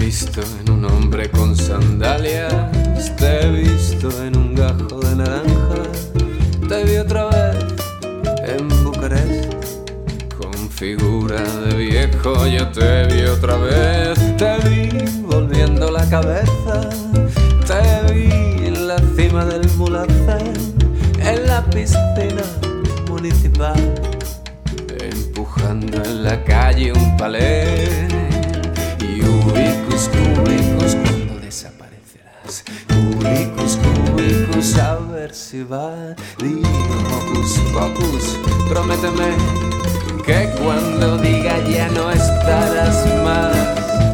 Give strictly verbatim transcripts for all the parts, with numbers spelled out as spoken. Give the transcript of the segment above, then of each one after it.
visto en un hombre con sandalias, te he visto en un gajo de naranja, te vi otra vez en Bucarest con figura de viejo, yo te vi otra vez, te vi volviendo la cabeza, te vi en la cima del Mulhacén, en la piscina municipal, empujando en la calle un palé. Y ubicus, cubicus, cuando desaparecerás. Cubicus, cubicus, a ver si va. Digo, hocus pocus, prométeme que cuando diga ya no estarás más.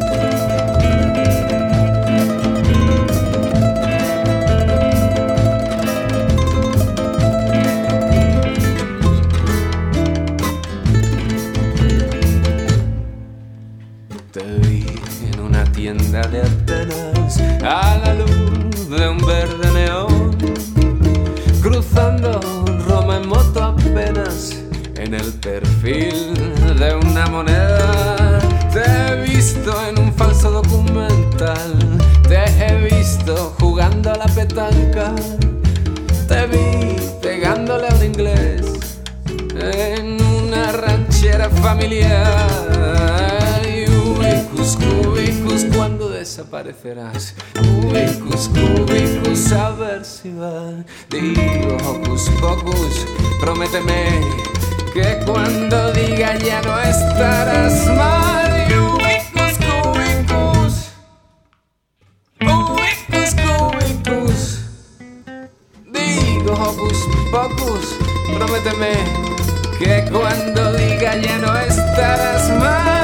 Te vi en una tienda de Atenas a la luz de un verde neón, cruzando Roma en moto apenas en el perfil de una moneda. Te he visto en un falso documental, te he visto jugando a la petanca, te vi pegándole a un inglés en una ranchera familiar. Cubicus, cubicus, cuando desaparecerás. Cubicus, cubicus, a ver si va. Digo, hocus pocus, prométeme que cuando diga ya no estarás mal. Cubicus, cubicus, cubicus, cubicus. Digo, hocus pocus, prométeme que cuando diga ya no estarás mal.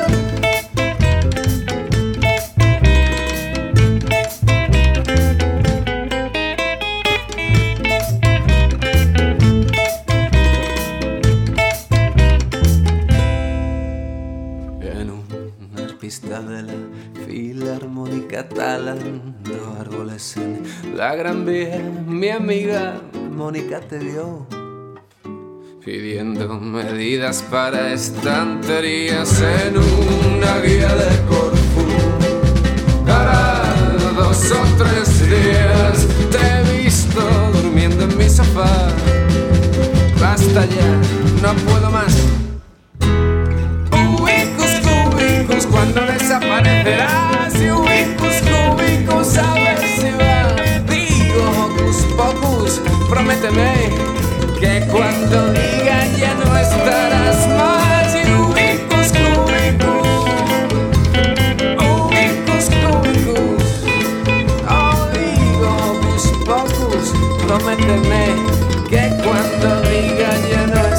De la Filarmónica talando árboles en la Gran Vía, mi amiga Mónica te vio pidiendo medidas para estanterías en una guía de Corfú. Para dos o tres días te he visto durmiendo en mi sofá. Basta ya, no puedo más. Cuando desaparecerás, y ubicus, cubicus, a ver si va. Digo, hocus pocus, prométeme que cuando diga ya no estarás más. Y ubicus, cubicus, ubicus, cubicus. Oh, digo, hocus pocus, prométeme que cuando diga ya no estarás más.